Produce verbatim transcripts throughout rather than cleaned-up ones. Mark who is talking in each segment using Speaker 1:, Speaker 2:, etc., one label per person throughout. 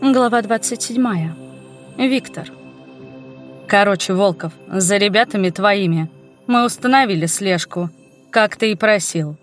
Speaker 1: Глава двадцать седьмая. Виктор. Короче, Волков, за ребятами твоими мы установили слежку, как ты и просил.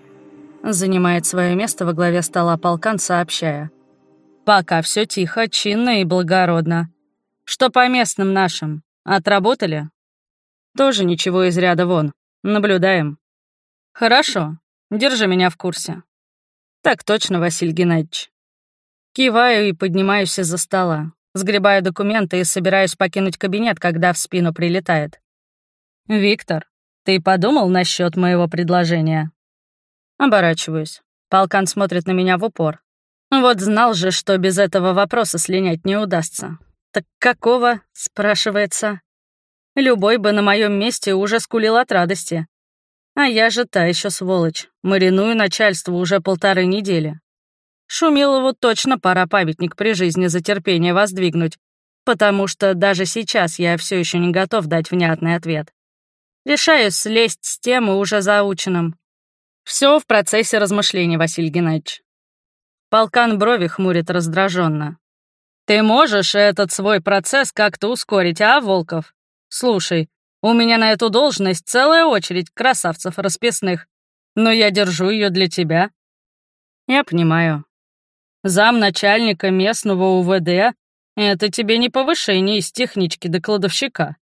Speaker 1: Занимает свое место во главе стола полкан, сообщая. Пока все тихо, чинно и благородно. Что по местным нашим? Отработали? Тоже ничего из ряда вон. Наблюдаем. Хорошо. Держи меня в курсе. Так точно, Василий Геннадьевич. Киваю и поднимаюсь из-за стола. Сгребаю документы и собираюсь покинуть кабинет, когда в спину прилетает. «Виктор, ты подумал насчет моего предложения?» Оборачиваюсь. Полкан смотрит на меня в упор. Вот знал же, что без этого вопроса слинять не удастся. «Так какого?» — спрашивается. Любой бы на моем месте уже скулил от радости. А я же та еще сволочь. Мариную начальство уже полторы недели. Шумилову точно пора памятник при жизни за терпение воздвигнуть, потому что даже сейчас я все еще не готов дать внятный ответ. Решаю слезть с темы уже заученным. Все в процессе размышлений, Василий Геннадьевич. Полкан брови хмурит раздраженно. Ты можешь этот свой процесс как-то ускорить, а, Волков? Слушай, у меня на эту должность целая очередь красавцев расписных, но я держу ее для тебя. Я понимаю. Замначальника местного УВД — это тебе не повышение из технички до кладовщика.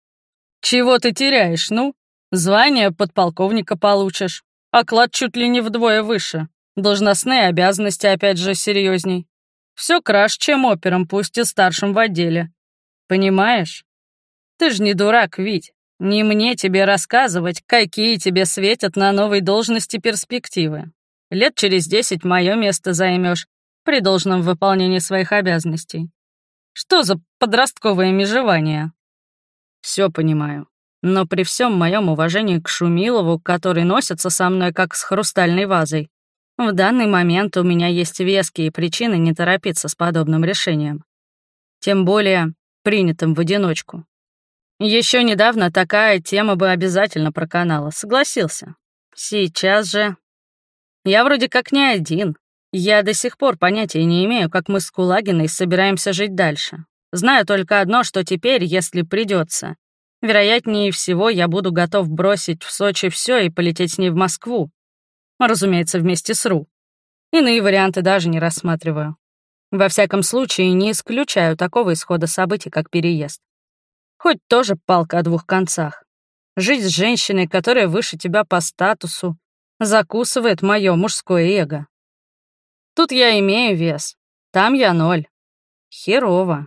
Speaker 1: Чего ты теряешь, ну? Звание подполковника получишь, оклад чуть ли не вдвое выше, должностные обязанности опять же серьезней. Все краше, чем опером, пусть и старшим в отделе. Понимаешь? Ты ж не дурак, Вить. Не мне тебе рассказывать, какие тебе светят на новой должности перспективы. Лет через десять мое место займешь при должном выполнении своих обязанностей. Что за подростковое межевание? Все понимаю, но при всем моем уважении к Шумилову, который носится со мной как с хрустальной вазой, в данный момент у меня есть веские причины не торопиться с подобным решением. Тем более принятым в одиночку. Еще недавно такая тема бы обязательно проканала, согласился. Сейчас же... Я вроде как не один. Я до сих пор понятия не имею, как мы с Кулагиной собираемся жить дальше. Знаю только одно, что теперь, если придется, вероятнее всего, я буду готов бросить в Сочи все и полететь с ней в Москву. Разумеется, вместе с Ру. Иные варианты даже не рассматриваю. Во всяком случае, не исключаю такого исхода событий, как переезд. Хоть тоже палка о двух концах. Жить с женщиной, которая выше тебя по статусу, закусывает мое мужское эго. Тут я имею вес, там я ноль. Херово.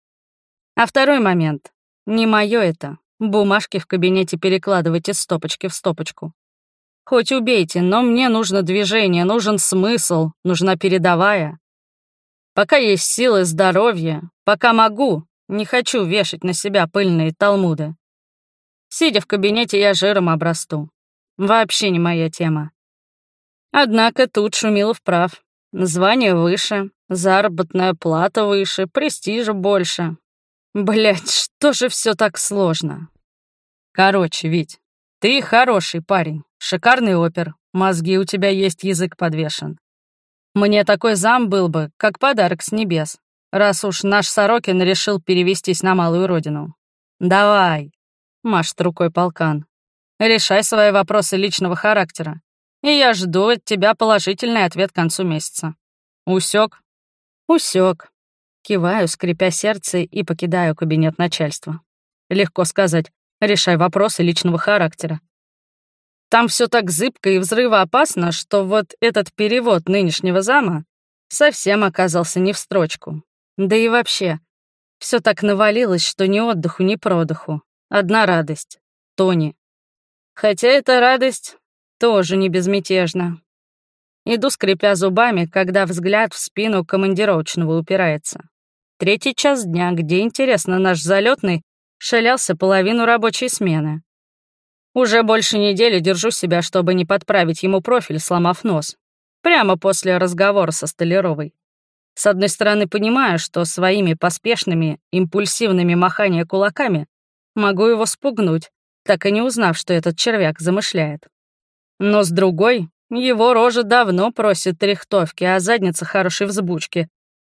Speaker 1: А второй момент. Не мое это. Бумажки в кабинете перекладывать из стопочки в стопочку. Хоть убейте, но мне нужно движение, нужен смысл, нужна передовая. Пока есть силы, здоровье, пока могу, не хочу вешать на себя пыльные талмуды. Сидя в кабинете, я жиром обрасту. Вообще не моя тема. Однако тут Шумилов прав. Звание выше, заработная плата выше, престижа больше. Блять, что же все так сложно? Короче, Вить, ты хороший парень, шикарный опер, мозги у тебя есть, язык подвешен. Мне такой зам был бы, как подарок с небес, раз уж наш Сорокин решил перевестись на малую родину. Давай, машет рукой полкан, решай свои вопросы личного характера. И я жду от тебя положительный ответ к концу месяца. Усек? Усек. Киваю, скрипя сердце, и покидаю кабинет начальства. Легко сказать, решай вопросы личного характера. Там все так зыбко и взрывоопасно, что вот этот перевод нынешнего зама совсем оказался не в строчку. Да и вообще, все так навалилось, что ни отдыху, ни продыху. Одна радость — Тони. Хотя эта радость... тоже не безмятежно. Иду, скрипя зубами, когда взгляд в спину командировочного упирается. Третий час дня, где, интересно, наш залетный шалялся половину рабочей смены. Уже больше недели держу себя, чтобы не подправить ему профиль, сломав нос. Прямо после разговора со Столяровой. С одной стороны, понимаю, что своими поспешными, импульсивными махания кулаками могу его спугнуть, так и не узнав, что этот червяк замышляет. Но с другой, его рожа давно просит рихтовки, а задница хорошей взбучки.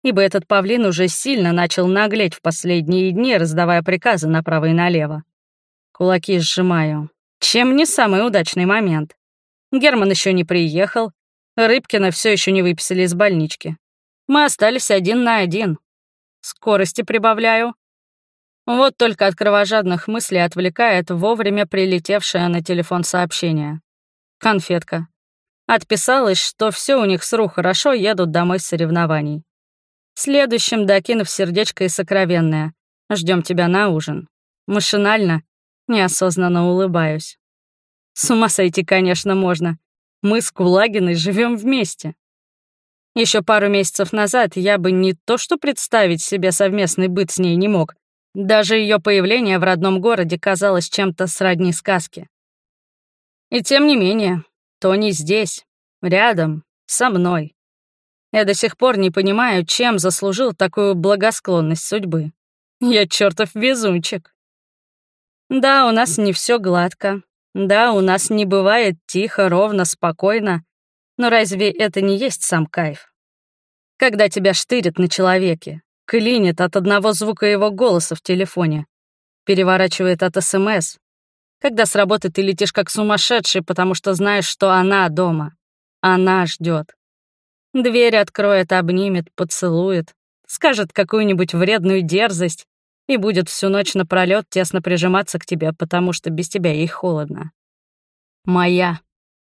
Speaker 1: ибо этот павлин уже сильно начал наглеть в последние дни, раздавая приказы направо и налево. Кулаки сжимаю. Чем не самый удачный момент? Герман еще не приехал, Рыбкина все еще не выписали из больнички. Мы остались один на один. Скорости прибавляю. Вот только от кровожадных мыслей отвлекает вовремя прилетевшее на телефон сообщение. Конфетка. Отписалась, что все у них с Ру хорошо, едут домой с соревнований. Следующим, докинув сердечко и сокровенное. Ждем тебя на ужин. Машинально, неосознанно улыбаюсь. С ума сойти, конечно, можно. Мы с Кулагиной живем вместе. Еще пару месяцев назад я бы не то что представить себе совместный быт с ней не мог. Даже ее появление в родном городе казалось чем-то сродни сказке. И тем не менее, Тони здесь, рядом, со мной. Я до сих пор не понимаю, чем заслужил такую благосклонность судьбы. Я чертов везунчик. Да, у нас не все гладко. Да, у нас не бывает тихо, ровно, спокойно. Но разве это не есть сам кайф? Когда тебя штырит на человеке, клинит от одного звука его голоса в телефоне, переворачивает от СМС, когда с работы ты летишь как сумасшедший, потому что знаешь, что она дома, она ждет. Дверь откроет, обнимет, поцелует, скажет какую-нибудь вредную дерзость и будет всю ночь напролёт тесно прижиматься к тебе, потому что без тебя ей холодно. Моя.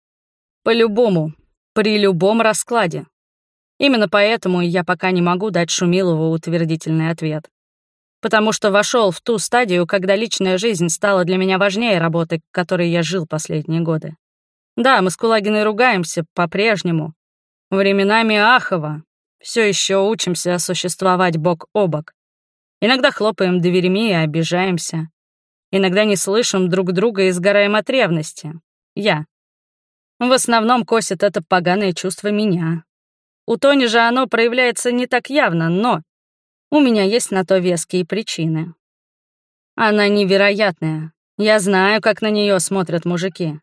Speaker 1: По-любому, при любом раскладе. Именно поэтому я пока не могу дать Шумилову утвердительный ответ. Потому что вошел в ту стадию, когда личная жизнь стала для меня важнее работы, которой я жил последние годы. Да, мы с Кулагиной ругаемся по-прежнему. Временами ахово. Все еще учимся существовать бок о бок. Иногда хлопаем дверьми и обижаемся. Иногда не слышим друг друга и сгораем от ревности. Я. В основном косит это поганое чувство меня. У Тони же оно проявляется не так явно, но у меня есть на то веские причины. Она невероятная. Я знаю, как на нее смотрят мужики.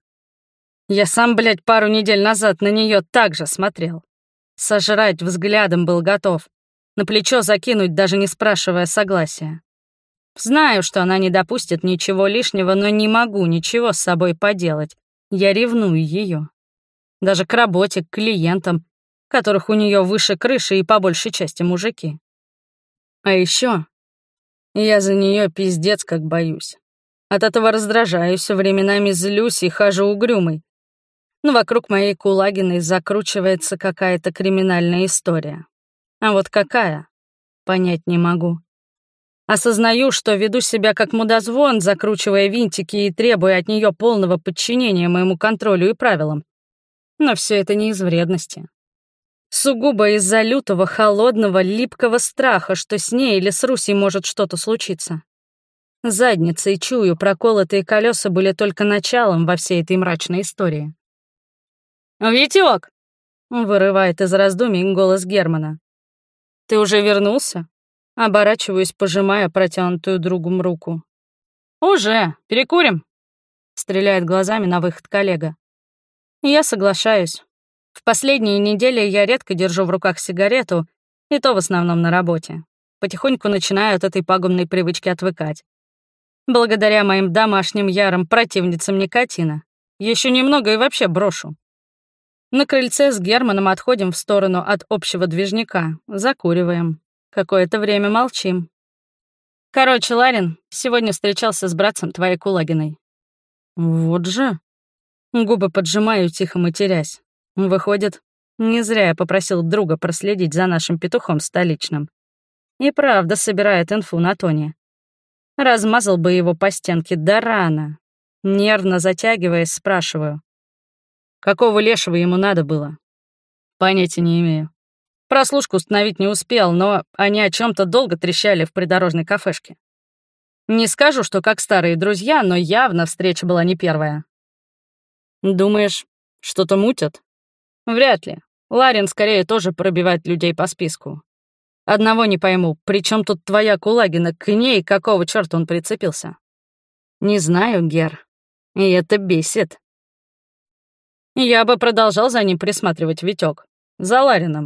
Speaker 1: Я сам, блядь, пару недель назад на нее так же смотрел. Сожрать взглядом был готов. На плечо закинуть, даже не спрашивая согласия. Знаю, что она не допустит ничего лишнего, но не могу ничего с собой поделать. Я ревную ее. Даже к работе, к клиентам, которых у нее выше крыши и по большей части мужики. А еще я за нее пиздец как боюсь. От этого раздражаюсь, временами злюсь и хожу угрюмый. Но вокруг моей Кулагиной закручивается какая-то криминальная история. А вот какая? Понять не могу. Осознаю, что веду себя как мудозвон, закручивая винтики и требуя от нее полного подчинения моему контролю и правилам. Но все это не из вредности. Сугубо из-за лютого, холодного, липкого страха, что с ней или с Русей может что-то случиться. Задницей чую, проколотые колеса были только началом во всей этой мрачной истории. «Витёк!» — вырывает из раздумий голос Германа. «Ты уже вернулся?» Оборачиваюсь, пожимая протянутую другом руку. «Уже. Перекурим?» — стреляет глазами на выход коллега. Я соглашаюсь. В последние недели я редко держу в руках сигарету, и то в основном на работе. Потихоньку начинаю от этой пагубной привычки отвыкать. Благодаря моим домашним ярым противницам никотина. Еще немного и вообще брошу. На крыльце с Германом отходим в сторону от общего движняка, закуриваем. Какое-то время молчим. Короче, Ларин, сегодня встречался с братцем твоей Кулагиной. Вот же. Губы поджимаю, тихо матерясь. Выходит, не зря я попросил друга проследить за нашим петухом столичным. И правда собирает инфу на Тони. Размазал бы его по стенке, да рано. Нервно затягиваясь, спрашиваю. Какого лешего ему надо было? Понятия не имею. Прослушку установить не успел, но они о чем то долго трещали в придорожной кафешке. Не скажу, что как старые друзья, но явно встреча была не первая. Думаешь, что-то мутят? Вряд ли. Ларин скорее тоже пробивает людей по списку. Одного не пойму, при чем тут твоя Кулагина, к ней какого черта он прицепился? Не знаю, Гер. И это бесит. Я бы продолжал за ним присматривать, Витёк. За Ларином.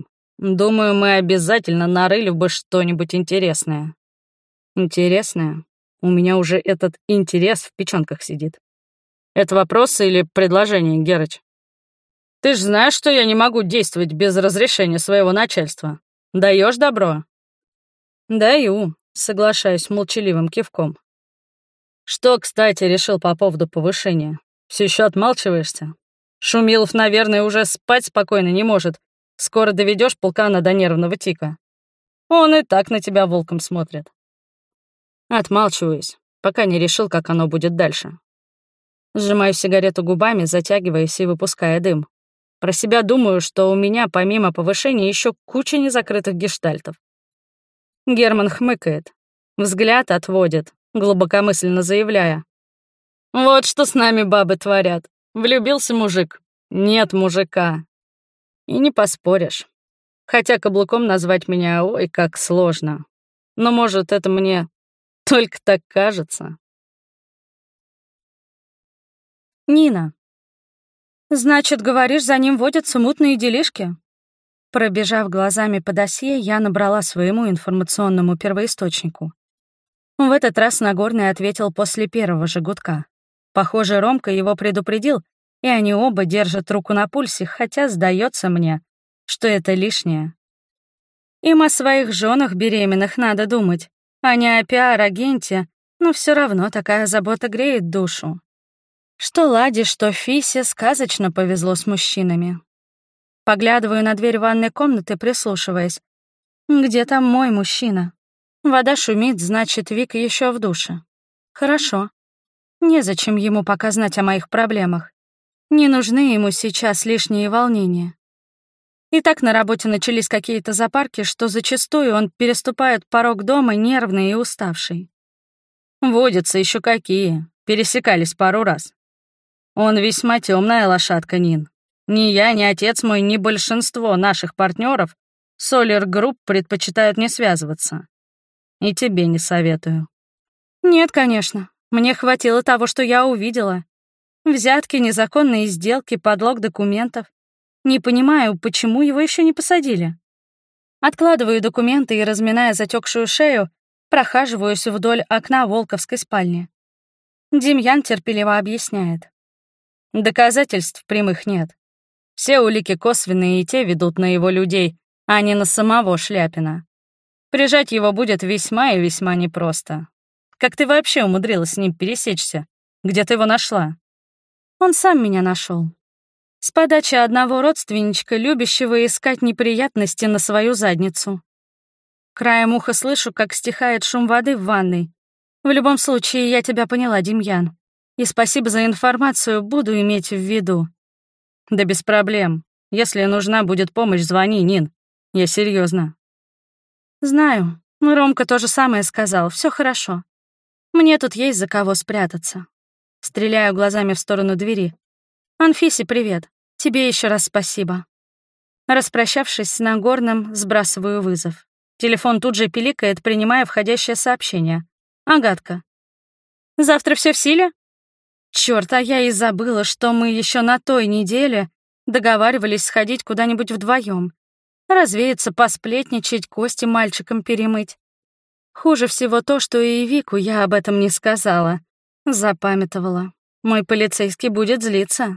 Speaker 1: Думаю, мы обязательно нарыли бы что-нибудь интересное». «Интересное? У меня уже этот интерес в печёнках сидит». «Это вопрос или предложение, Герыч? Ты ж знаешь, что я не могу действовать без разрешения своего начальства. Даёшь добро?» «Даю», — соглашаюсь молчаливым кивком. «Что, кстати, решил по поводу повышения? Все еще отмалчиваешься? Шумилов, наверное, уже спать спокойно не может. Скоро доведешь полкана до нервного тика. Он и так на тебя волком смотрит». Отмалчиваюсь, пока не решил, как оно будет дальше. Сжимаю сигарету губами, затягиваясь и выпуская дым. Про себя думаю, что у меня, помимо повышения, еще куча незакрытых гештальтов. Герман хмыкает, взгляд отводит, глубокомысленно заявляя: «Вот что с нами бабы творят. Влюбился мужик. Нет мужика». И не поспоришь. Хотя каблуком назвать меня ой как сложно. Но, может, это мне только так кажется. Нина. «Значит, говоришь, за ним водятся мутные делишки?» Пробежав глазами по досье, я набрала своему информационному первоисточнику. В этот раз Нагорный ответил после первого же гудка. Похоже, Ромка его предупредил, и они оба держат руку на пульсе, хотя сдается мне, что это лишнее. Им о своих женах беременных надо думать, а не о пиар-агенте, но все равно такая забота греет душу. Что Ладе, что Фисе сказочно повезло с мужчинами. Поглядываю на дверь ванной комнаты, прислушиваясь. Где там мой мужчина? Вода шумит, значит, Вика еще в душе. Хорошо. Незачем ему пока знать о моих проблемах. Не нужны ему сейчас лишние волнения. И так на работе начались какие-то запарки, что зачастую он переступает порог дома нервный и уставший. Водятся еще какие, пересекались пару раз. Он весьма темная лошадка, Нин. Ни я, ни отец мой, ни большинство наших партнеров Solar Group предпочитают не связываться. И тебе не советую. Нет, конечно. Мне хватило того, что я увидела. Взятки, незаконные сделки, подлог документов. Не понимаю, почему его еще не посадили. Откладываю документы и, разминая затекшую шею, прохаживаюсь вдоль окна Волковской спальни. Демьян терпеливо объясняет. Доказательств прямых нет. Все улики косвенные, и те ведут на его людей, а не на самого Шляпина. Прижать его будет весьма и весьма непросто. Как ты вообще умудрилась с ним пересечься? Где ты его нашла? Он сам меня нашел. С подачи одного родственничка, любящего искать неприятности на свою задницу. Краем уха слышу, как стихает шум воды в ванной. В любом случае, я тебя поняла, Демьян. И спасибо за информацию, буду иметь в виду. Да без проблем. Если нужна будет помощь, звони, Нин. Я серьезно. Знаю. Ромка то же самое сказал. Все хорошо. Мне тут есть за кого спрятаться. Стреляю глазами в сторону двери. Анфисе, привет. Тебе еще раз спасибо. Распрощавшись с Нагорным, сбрасываю вызов. Телефон тут же пиликает, принимая входящее сообщение. Агатка. Завтра все в силе? Чёрт, а я и забыла, что мы еще на той неделе договаривались сходить куда-нибудь вдвоем, развеяться, посплетничать, кости мальчикам перемыть. Хуже всего то, что и Вику я об этом не сказала. Запамятовала. Мой полицейский будет злиться.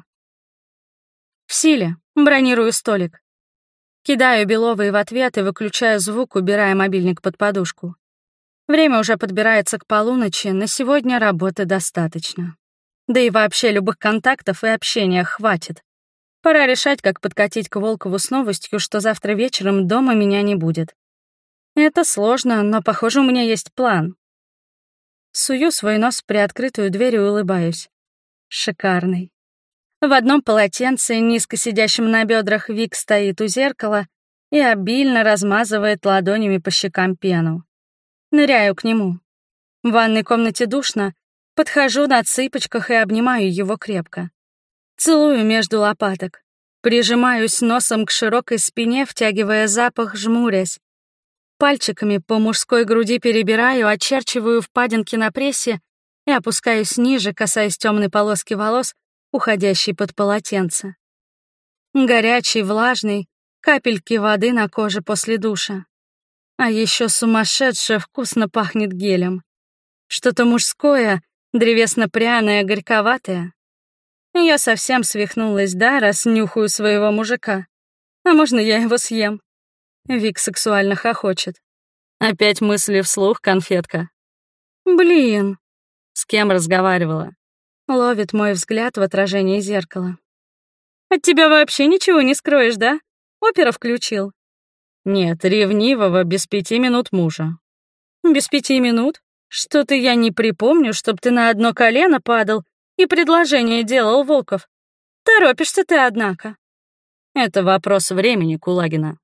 Speaker 1: В силе. Бронирую столик. Кидаю Беловой в ответ и выключаю звук, убирая мобильник под подушку. Время уже подбирается к полуночи, на сегодня работы достаточно. Да и вообще любых контактов и общения хватит. Пора решать, как подкатить к Волкову с новостью, что завтра вечером дома меня не будет. Это сложно, но, похоже, у меня есть план. Сую свой нос в приоткрытую дверь и улыбаюсь. Шикарный. В одном полотенце, низко сидящем на бедрах, Вик стоит у зеркала и обильно размазывает ладонями по щекам пену. Ныряю к нему. В ванной комнате душно, подхожу на цыпочках и обнимаю его крепко. Целую между лопаток. Прижимаюсь носом к широкой спине, втягивая запах, жмурясь. Пальчиками по мужской груди перебираю, очерчиваю впадинки на прессе и опускаюсь ниже, касаясь темной полоски волос, уходящей под полотенце. Горячий, влажный, капельки воды на коже после душа. А еще сумасшедше вкусно пахнет гелем. Что-то мужское, древесно-пряное, горьковатое. Я совсем свихнулась, да, раз нюхаю своего мужика. А можно я его съем? Вик сексуально хохочет. Опять мысли вслух, конфетка. Блин. С кем разговаривала? Ловит мой взгляд в отражении зеркала. От тебя вообще ничего не скроешь, да? Опера включил. Нет, ревнивого без пяти минут мужа. Без пяти минут? Что-то я не припомню, чтоб ты на одно колено падал и предложение делал, Волков. Торопишься ты, однако. Это вопрос времени, Кулагина.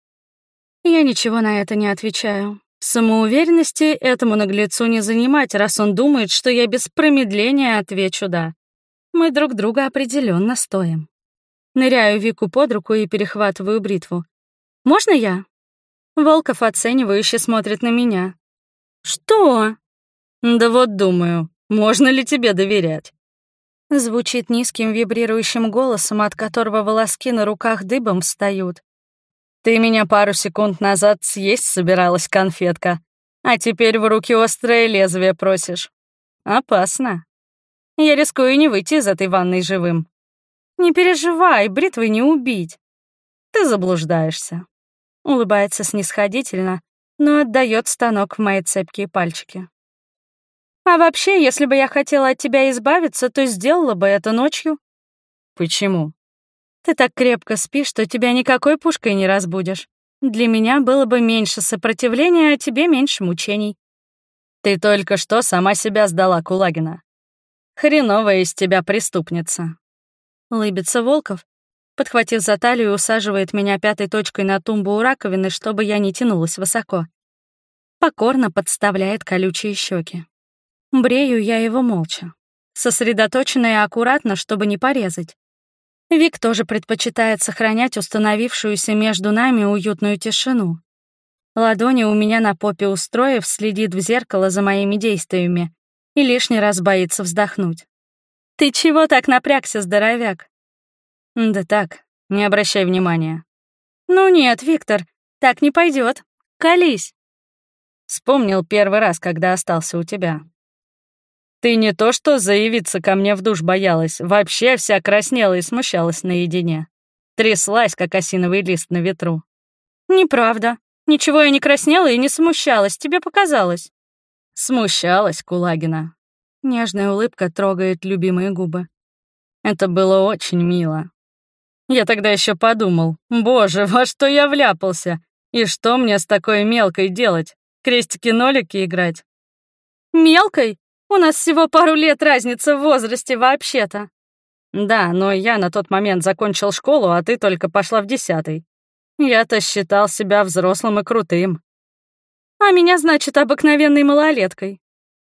Speaker 1: Я ничего на это не отвечаю. Самоуверенности этому наглецу не занимать, раз он думает, что я без промедления отвечу «да». Мы друг друга определенно стоим. Ныряю Вику под руку и перехватываю бритву. «Можно я?» Волков оценивающе смотрит на меня. «Что?» «Да вот думаю, можно ли тебе доверять?» Звучит низким вибрирующим голосом, от которого волоски на руках дыбом встают. «Ты меня пару секунд назад съесть собиралась, конфетка, а теперь в руки острое лезвие просишь. Опасно. Я рискую не выйти из этой ванной живым. Не переживай, бритвой не убить. Ты заблуждаешься». Улыбается снисходительно, но отдает станок в мои цепкие пальчики. «А вообще, если бы я хотела от тебя избавиться, то сделала бы это ночью». «Почему?» «Ты так крепко спишь, что тебя никакой пушкой не разбудишь. Для меня было бы меньше сопротивления, а тебе меньше мучений». «Ты только что сама себя сдала, Кулагина. Хреновая из тебя преступница». Улыбится Волков, подхватив за талию, усаживает меня пятой точкой на тумбу у раковины, чтобы я не тянулась высоко. Покорно подставляет колючие щеки. Брею я его молча, сосредоточенно и аккуратно, чтобы не порезать. Вик тоже предпочитает сохранять установившуюся между нами уютную тишину. Ладони у меня на попе устроив, следит в зеркало за моими действиями и лишний раз боится вздохнуть. «Ты чего так напрягся, здоровяк?» «Да так, не обращай внимания». «Ну нет, Виктор, так не пойдет. Колись». Вспомнил первый раз, когда остался у тебя. Ты не то что заявиться ко мне в душ боялась, вообще вся краснела и смущалась наедине. Тряслась, как осиновый лист на ветру. Неправда. Ничего я не краснела и не смущалась, тебе показалось. Смущалась, Кулагина. Нежная улыбка трогает любимые губы. Это было очень мило. Я тогда еще подумал, боже, во что я вляпался? И что мне с такой мелкой делать? Крестики-нолики играть? Мелкой? У нас всего пару лет разница в возрасте вообще-то. Да, но я на тот момент закончил школу, а ты только пошла в десятый. Я-то считал себя взрослым и крутым. А меня, значит, обыкновенной малолеткой.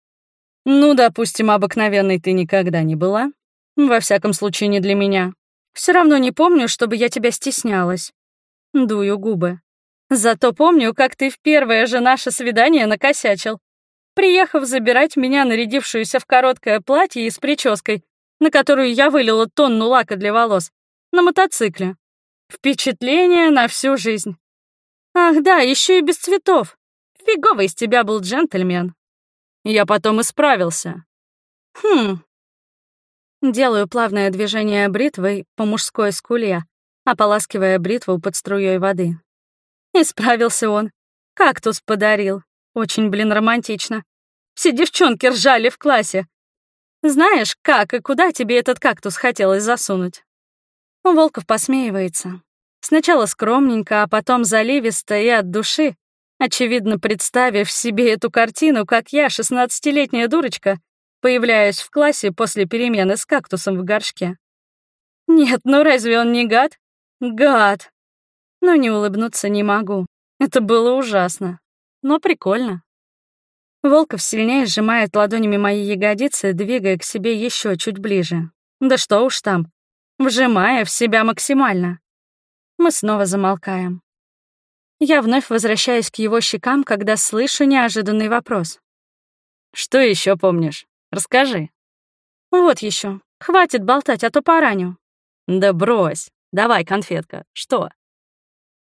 Speaker 1: Ну, допустим, обыкновенной ты никогда не была. Во всяком случае, не для меня. Все равно не помню, чтобы я тебя стеснялась. Дую губы. Зато помню, как ты в первое же наше свидание накосячил, приехав забирать меня, нарядившуюся в короткое платье и с прической, на которую я вылила тонну лака для волос, на мотоцикле. Впечатление на всю жизнь. Ах да, еще и без цветов. Фиговый из тебя был джентльмен. Я потом исправился. Хм. Делаю плавное движение бритвой по мужской скуле, ополаскивая бритву под струей воды. Исправился он. Кактус подарил. Очень, блин, романтично. Все девчонки ржали в классе. Знаешь, как и куда тебе этот кактус хотелось засунуть? Волков посмеивается. Сначала скромненько, а потом заливисто и от души, очевидно, представив себе эту картину, как я, шестнадцатилетняя дурочка, появляюсь в классе после перемены с кактусом в горшке. Нет, ну разве он не гад? Гад. Но не улыбнуться не могу. Это было ужасно. Но прикольно. Волков сильнее сжимает ладонями мои ягодицы, двигая к себе еще чуть ближе. Да что уж там, вжимая в себя максимально. Мы снова замолкаем. Я вновь возвращаюсь к его щекам, когда слышу неожиданный вопрос. «Что еще помнишь? Расскажи». «Вот еще. Хватит болтать, а то пораню». «Да брось. Давай, конфетка. Что?»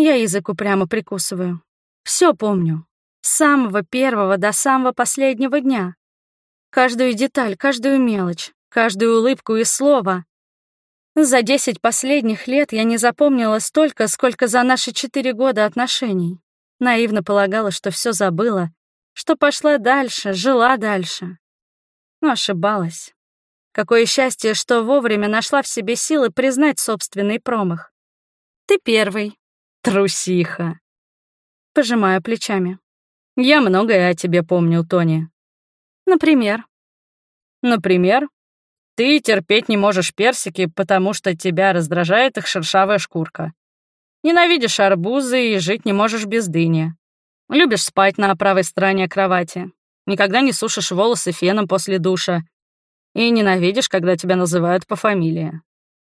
Speaker 1: Я язык упрямо прикусываю. Все помню. С самого первого до самого последнего дня. Каждую деталь, каждую мелочь, каждую улыбку и слово. За десять последних лет я не запомнила столько, сколько за наши четыре года отношений. Наивно полагала, что все забыла, что пошла дальше, жила дальше. Но ошибалась. Какое счастье, что вовремя нашла в себе силы признать собственный промах. Ты первый. Трусиха. Пожимаю плечами. Я многое о тебе помню, Тони. Например? Например, ты терпеть не можешь персики, потому что тебя раздражает их шершавая шкурка. Ненавидишь арбузы и жить не можешь без дыни. Любишь спать на правой стороне кровати. Никогда не сушишь волосы феном после душа. И ненавидишь, когда тебя называют по фамилии.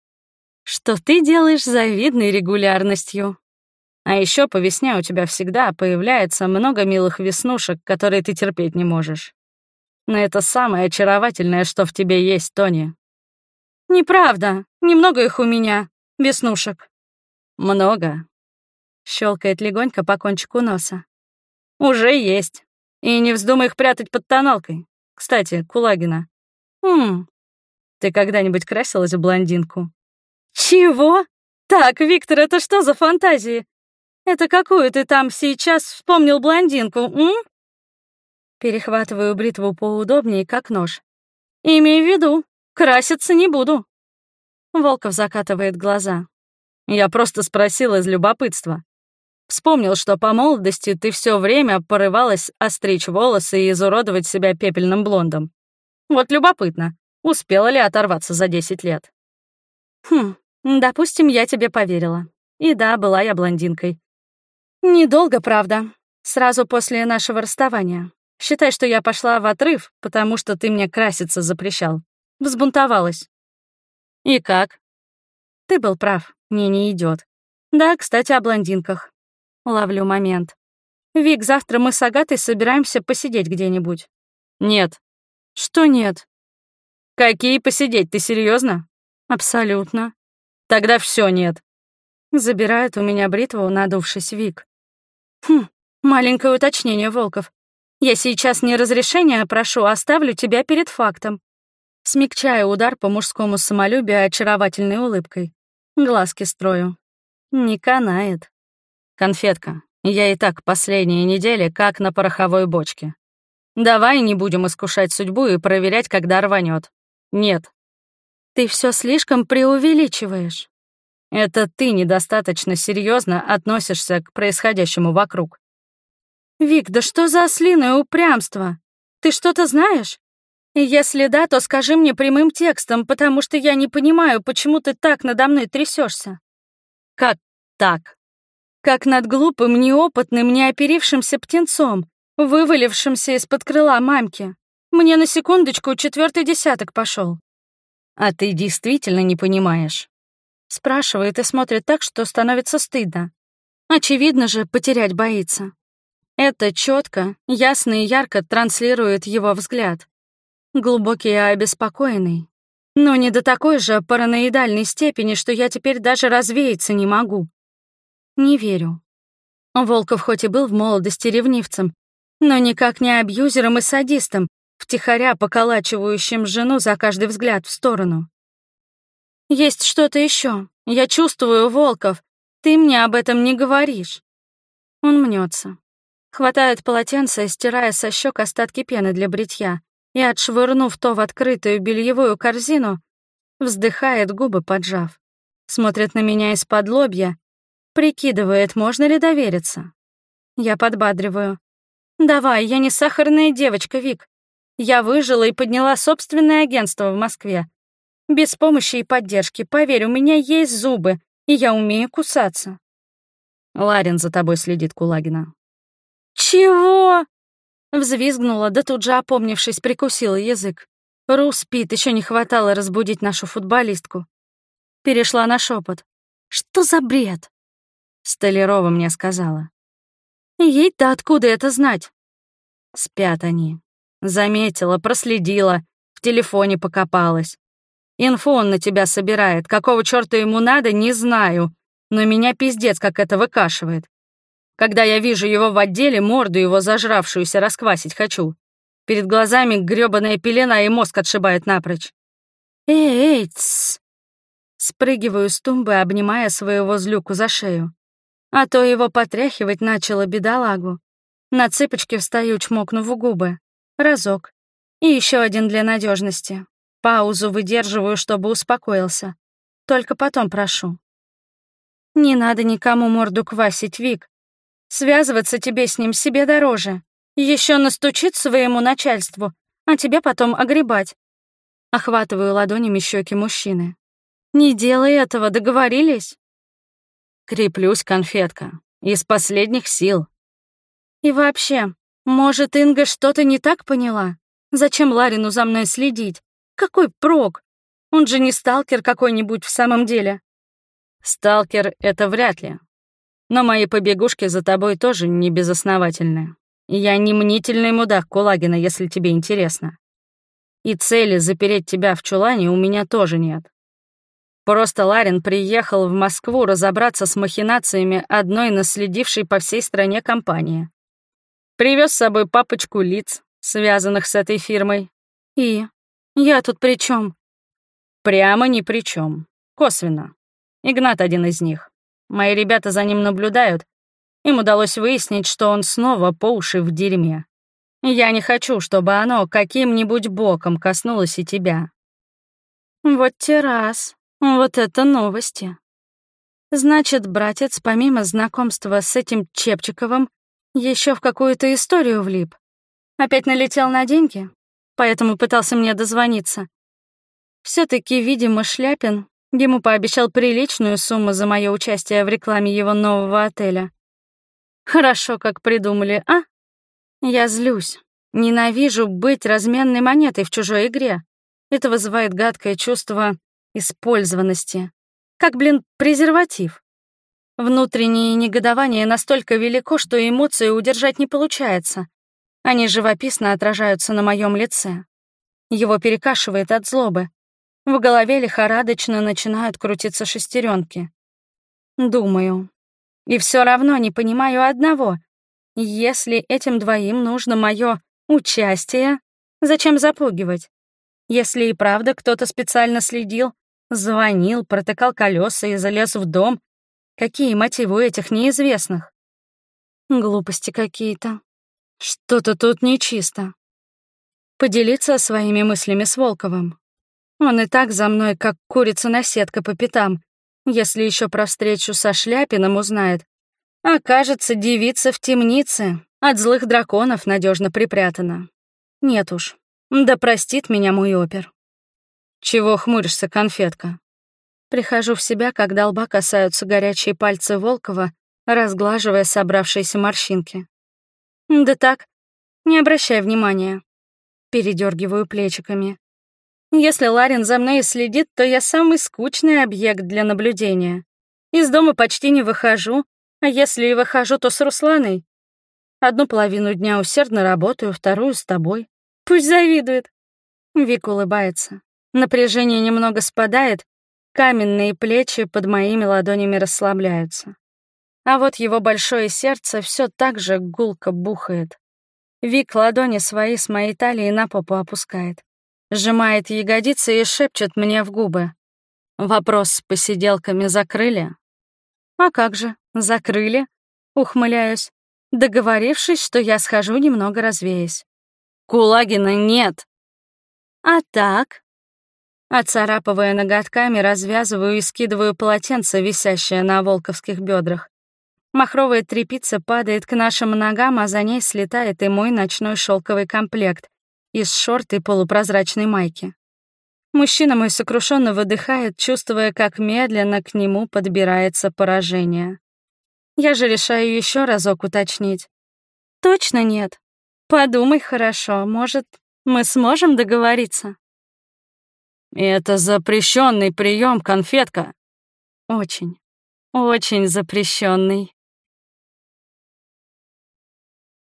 Speaker 1: Что ты делаешь с завидной регулярностью. А еще по весне у тебя всегда появляется много милых веснушек, которые ты терпеть не можешь. Но это самое очаровательное, что в тебе есть, Тони. Неправда. Немного их у меня, веснушек. Много. Щелкает легонько по кончику носа. Уже есть. И не вздумай их прятать под тоналкой. Кстати, Кулагина. Хм. Ты когда-нибудь красилась в блондинку? Чего? Так, Виктор, это что за фантазии? Это какую ты там сейчас вспомнил блондинку, м? Перехватываю бритву поудобнее, как нож. Имей в виду, краситься не буду. Волков закатывает глаза. Я просто спросил из любопытства. Вспомнил, что по молодости ты все время порывалась остричь волосы и изуродовать себя пепельным блондом. Вот любопытно, успела ли оторваться за десять лет? Хм, допустим, я тебе поверила. И да, была я блондинкой. Недолго, правда. Сразу после нашего расставания. Считай, что я пошла в отрыв, потому что ты мне краситься запрещал. Взбунтовалась. И как? Ты был прав, мне не идет. Да, кстати, о блондинках. Ловлю момент. Вик, завтра мы с Агатой собираемся посидеть где-нибудь. Нет. Что нет? Какие посидеть, ты серьезно? Абсолютно. Тогда все нет. Забирает у меня бритву, надувшись, Вик. Хм, маленькое уточнение, Волков. Я сейчас не разрешения прошу, а ставлю тебя перед фактом. Смягчаю удар по мужскому самолюбию очаровательной улыбкой. Глазки строю. Не канает. Конфетка, я и так последние недели как на пороховой бочке. Давай не будем искушать судьбу и проверять, когда рванет. Нет. Ты все слишком преувеличиваешь. Это ты недостаточно серьезно относишься к происходящему вокруг. Вик, да что за ослиное упрямство? Ты что-то знаешь? Если да, то скажи мне прямым текстом, потому что я не понимаю, почему ты так надо мной трясешься. Как так? Как над глупым, неопытным, неоперившимся птенцом, вывалившимся из-под крыла мамки. Мне на секундочку четвертый десяток пошел. А ты действительно не понимаешь? Спрашивает и смотрит так, что становится стыдно. Очевидно же, потерять боится. Это четко, ясно и ярко транслирует его взгляд. Глубокий и обеспокоенный. Но не до такой же параноидальной степени, что я теперь даже развеяться не могу. Не верю. Волков хоть и был в молодости ревнивцем, но никак не абьюзером и садистом, втихаря поколачивающим жену за каждый взгляд в сторону. Есть что-то еще. Я чувствую, Волков. Ты мне об этом не говоришь. Он мнется. Хватает полотенце, стирая со щек остатки пены для бритья, и, отшвырнув то в открытую бельевую корзину, вздыхает, губы поджав. Смотрит на меня из-под лобья, прикидывает, можно ли довериться. Я подбадриваю. «Давай, я не сахарная девочка, Вик. Я выжила и подняла собственное агентство в Москве. Без помощи и поддержки, поверь, у меня есть зубы, и я умею кусаться». Ларин за тобой следит, Кулагина. «Чего?» Взвизгнула, да тут же, опомнившись, прикусила язык. Ру спит, еще не хватало разбудить нашу футболистку. Перешла на шепот. «Что за бред?» Столярова мне сказала. Ей-то откуда это знать? Спят они. Заметила, проследила, в телефоне покопалась. Инфу он на тебя собирает, какого чёрта ему надо, не знаю. но меня пиздец как это выкашивает. Когда я вижу его в отделе, морду его зажравшуюся расквасить хочу. Перед глазами грёбаная пелена и мозг отшибает напрочь. «Эй, эй, тссс!» Спрыгиваю с тумбы, обнимая своего злюку за шею. А то его потряхивать начало бедолагу. На цыпочки встаю, чмокнув в губы. Разок. И еще один для надежности. Паузу выдерживаю, чтобы успокоился. Только потом прошу. «Не надо никому морду квасить, Вик. Связываться тебе с ним себе дороже. Еще настучит своему начальству, а тебе потом огребать». Охватываю ладонями щеки мужчины. «Не делай этого, договорились?» Креплюсь, конфетка. Из последних сил. И вообще, может, Инга что-то не так поняла? Зачем Ларину за мной следить? Какой прок? Он же не сталкер какой-нибудь в самом деле. Сталкер — это вряд ли. Но мои побегушки за тобой тоже не безосновательны. Я не мнительный мудак Кулагина, если тебе интересно. И цели запереть тебя в чулане у меня тоже нет. Просто Ларин приехал в Москву разобраться с махинациями одной наследившей по всей стране компании. Привез с собой папочку лиц, связанных с этой фирмой. И я тут при чем? Прямо ни при чем. Косвенно. Игнат один из них. Мои ребята за ним наблюдают. Им удалось выяснить, что он снова по уши в дерьме. Я не хочу, чтобы оно каким-нибудь боком коснулось и тебя. Вот те раз. Вот это новости. Значит, братец, помимо знакомства с этим Чепчиковым, еще в какую-то историю влип. Опять налетел на деньги, поэтому пытался мне дозвониться. Все-таки, видимо, Шляпин ему пообещал приличную сумму за мое участие в рекламе его нового отеля. Хорошо, как придумали, а? Я злюсь. Ненавижу быть разменной монетой в чужой игре. Это вызывает гадкое чувство использованности. Как, блин, презерватив. Внутреннее негодование настолько велико, что эмоции удержать не получается. Они живописно отражаются на моем лице. Его перекашивает от злобы. В голове лихорадочно начинают крутиться шестеренки. Думаю. И все равно не понимаю одного. Если этим двоим нужно мое участие, зачем запугивать? Если и правда кто-то специально следил, звонил, протыкал колеса и залез в дом, какие мотивы у этих неизвестных? Глупости какие-то. Что-то тут нечисто. Поделиться своими мыслями с Волковым. Он и так за мной, как курица-наседка по пятам. Если еще про встречу со Шляпиным узнает, окажется девица в темнице, от злых драконов надежно припрятана. Нет уж, да простит меня мой опер. Чего хмуришься, конфетка? Прихожу в себя, когда лба касаются горячие пальцы Волкова, разглаживая собравшиеся морщинки. Да так, не обращай внимания. Передергиваю плечиками. Если Ларин за мной следит, то я самый скучный объект для наблюдения. Из дома почти не выхожу, а если и выхожу, то с Русланой. Одну половину дня усердно работаю, вторую с тобой. Пусть завидует. Вик улыбается. Напряжение немного спадает, каменные плечи под моими ладонями расслабляются. А вот его большое сердце все так же гулко бухает. Вик ладони свои с моей талии на попу опускает. Сжимает ягодицы и шепчет мне в губы. Вопрос с посиделками закрыли? А как же, закрыли? Ухмыляюсь, договорившись, что я схожу немного развеясь. Кулагина нет. А так? Отцарапывая ноготками, развязываю и скидываю полотенце, висящее на волковских бедрах. Махровая тряпица падает к нашим ногам, а за ней слетает и мой ночной шелковый комплект из шорт и полупрозрачной майки. Мужчина мой сокрушенно выдыхает, чувствуя, как медленно к нему подбирается поражение. Я же решаю еще разок уточнить. Точно нет. Подумай хорошо, может, мы сможем договориться? Это запрещенный прием, конфетка. Очень, очень запрещенный.